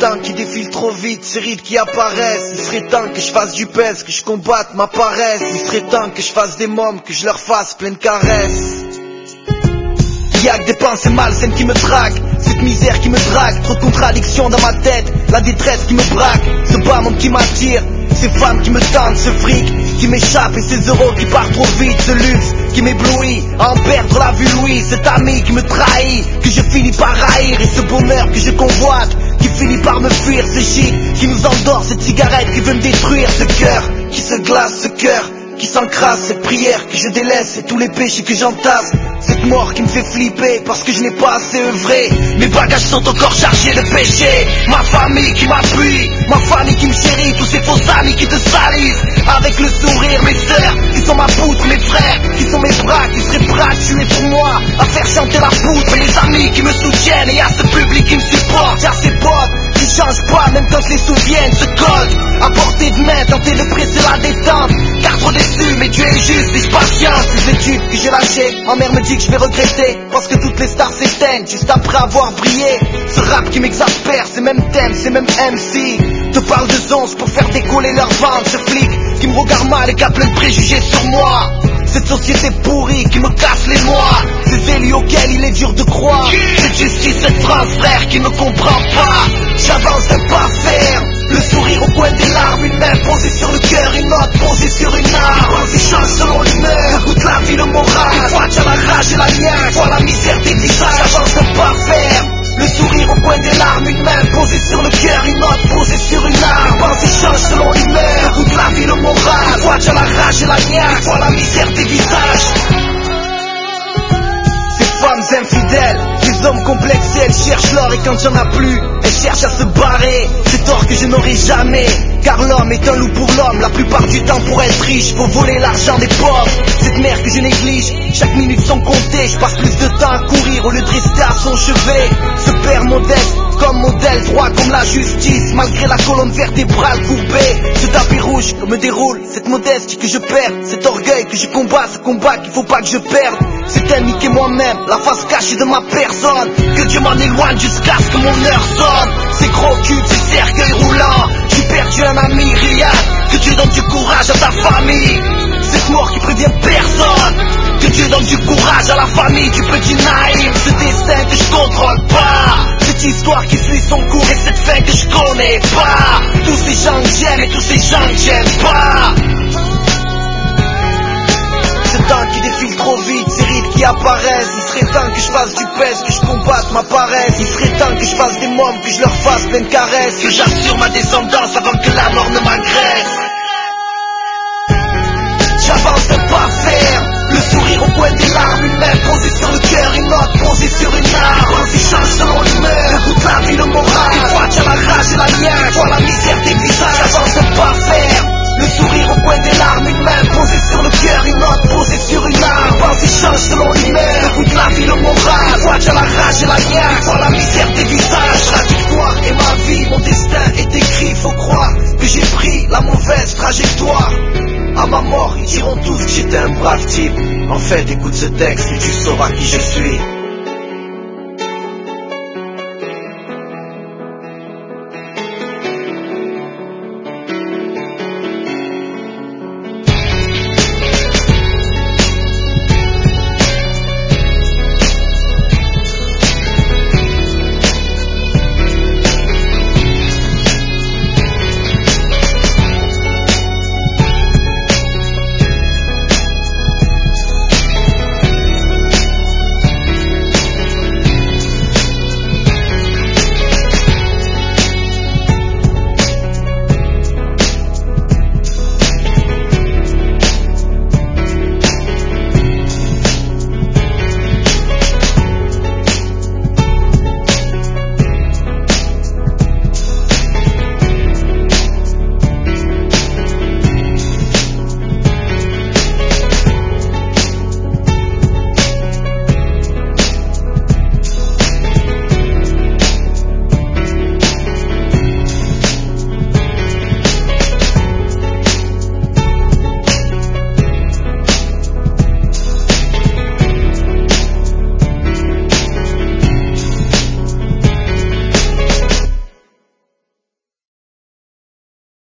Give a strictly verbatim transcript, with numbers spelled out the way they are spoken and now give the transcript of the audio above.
temps qui défile trop vite, ces rides qui apparaissent. Il serait temps que je fasse du pèse, que je combatte ma paresse. Il serait temps que je fasse des mômes, que je leur fasse pleine caresse. Y'a que des pensées malsaines qui me traquent, cette misère qui me drague, trop de contradictions dans ma tête, la détresse qui me braque, ce bas monde qui m'attire, ces femmes qui me tentent, ce fric qui m'échappe et ces euros qui partent trop vite, ce luxe qui m'éblouit, à en perdre la vue Louis, cet ami qui me trahit, que je finis par haïr, et ce bonheur que je convoite, qui finit par me fuir, ce shit qui nous endort, cette cigarette qui veut me détruire, ce cœur qui se glace, ce cœur qui s'encrasse, cette prière que je délaisse et tous les péchés que j'entasse, cette mort qui me fait flipper parce que je n'ai pas assez œuvré. Mes bagages sont encore chargés de péché, ma famille qui m'appuie, ma famille qui me chérit, tous ces faux amis qui te salissent avec le sourire, mes sœurs qui sont ma poutre, mes frères qui sont mes bras, qui seraient prêts à tuer pour moi, à faire chanter la poutre, mes amis qui me soutiennent et à ce public qui me supporte, y'a ces potes qui changent pas même quand je les souviens, ce code à portée de main, tenter de presser la détente, car trop déçu, mais Dieu est juste, laisse patience. Les études que j'ai lâchées, ma mère me dit que je vais regretter, parce que toutes les stars s'éteignent juste après avoir brillé. Ce rap qui m'exaspère, ces mêmes thèmes, ces mêmes M C te parlent de zonzes pour faire décoller leur vente. Ce flic qui me regarde mal et qui a plein de préjugés sur moi, cette société pourrie qui me casse les noix, ces élus auxquels il est dur de croire, cette justice, cette France frère qui ne comprend pas. J'avance d'un pas ferme, le sourire au coin des larmes, une main posée sur le cœur, une autre posée sur une arme. Les change selon l'humeur, que goûte la vie, le moral. Des fois t'as la rage et la niaque, vois la misère des visages. J'avance d'un pas ferme, le sourire au coin des larmes, une main posée sur le cœur, une autre posée sur une arme. Pensée change selon l'humeur, que goûte la vie, le moral. Des fois t'as la rage et la niaque, vois la misère des visages. Femmes infidèles, des hommes complexés, elles cherchent l'or et quand y'en a plus, elles cherchent à se barrer. C'est or que je n'aurai jamais, car l'homme est un loup pour l'homme. La plupart du temps pour être riche, faut voler l'argent des pauvres. Cette mère que je néglige, chaque minute sont comptées. Je passe plus de temps à courir au lieu de rester à son chevet. Ce père modeste, comme modèle, droit comme la justice, malgré la colonne vertébrale courbée. Ce tapis rouge que me déroule, cette modestie que je perds, cet orgueil que je combats, ce combat qu'il faut pas que je perde. C'est un niquer moi-même, la face cachée de ma personne, que Dieu m'en éloigne jusqu'à ce que mon heure sonne. Ces gros culs, ces cercueils roulants, j'ai perdu un ami, Riyad, que Dieu donne du courage à ta famille. Cette mort qui prévient personne, que Dieu donne du courage à la famille du petit Naïm. Ce destin que je contrôle pas, cette histoire qui suit son cours et cette fin que je connais pas. Tous ces gens que j'aime et tous ces gens que j'aime pas. Ce temps qui défile trop vite, ces rides qui apparaissent. Il serait temps que je fasse du pèse, que je combatte ma paresse. Il serait temps que je fasse des mômes, que je leur fasse pleine caresse, que j'assure ma descendance avant que la mort ne m'agresse. J'avance d'un pas ferme, le sourire au coin des larmes, une main posée sur le cœur, une autre posée sur une arme. Pensée change selon l'humeur, que goûte la vie, le moral. Des fois t'as la rage et la niaque, vois la misère des visages. J'avance d'un pas ferme, le sourire au coin des larmes, une main posée sur le cœur, une autre posée sur une arme. Pensée change selon l'humeur, que goûte la vie, le moral. Des fois t'as la rage et la niaque, vois la misère des visages. La victoire est ma vie, mon destin est écrit, faut croire que j'ai pris la mauvaise trajectoire. À ma mort, ils diront tous que j'étais un brave type. En fait, écoute ce texte et tu sauras qui je suis.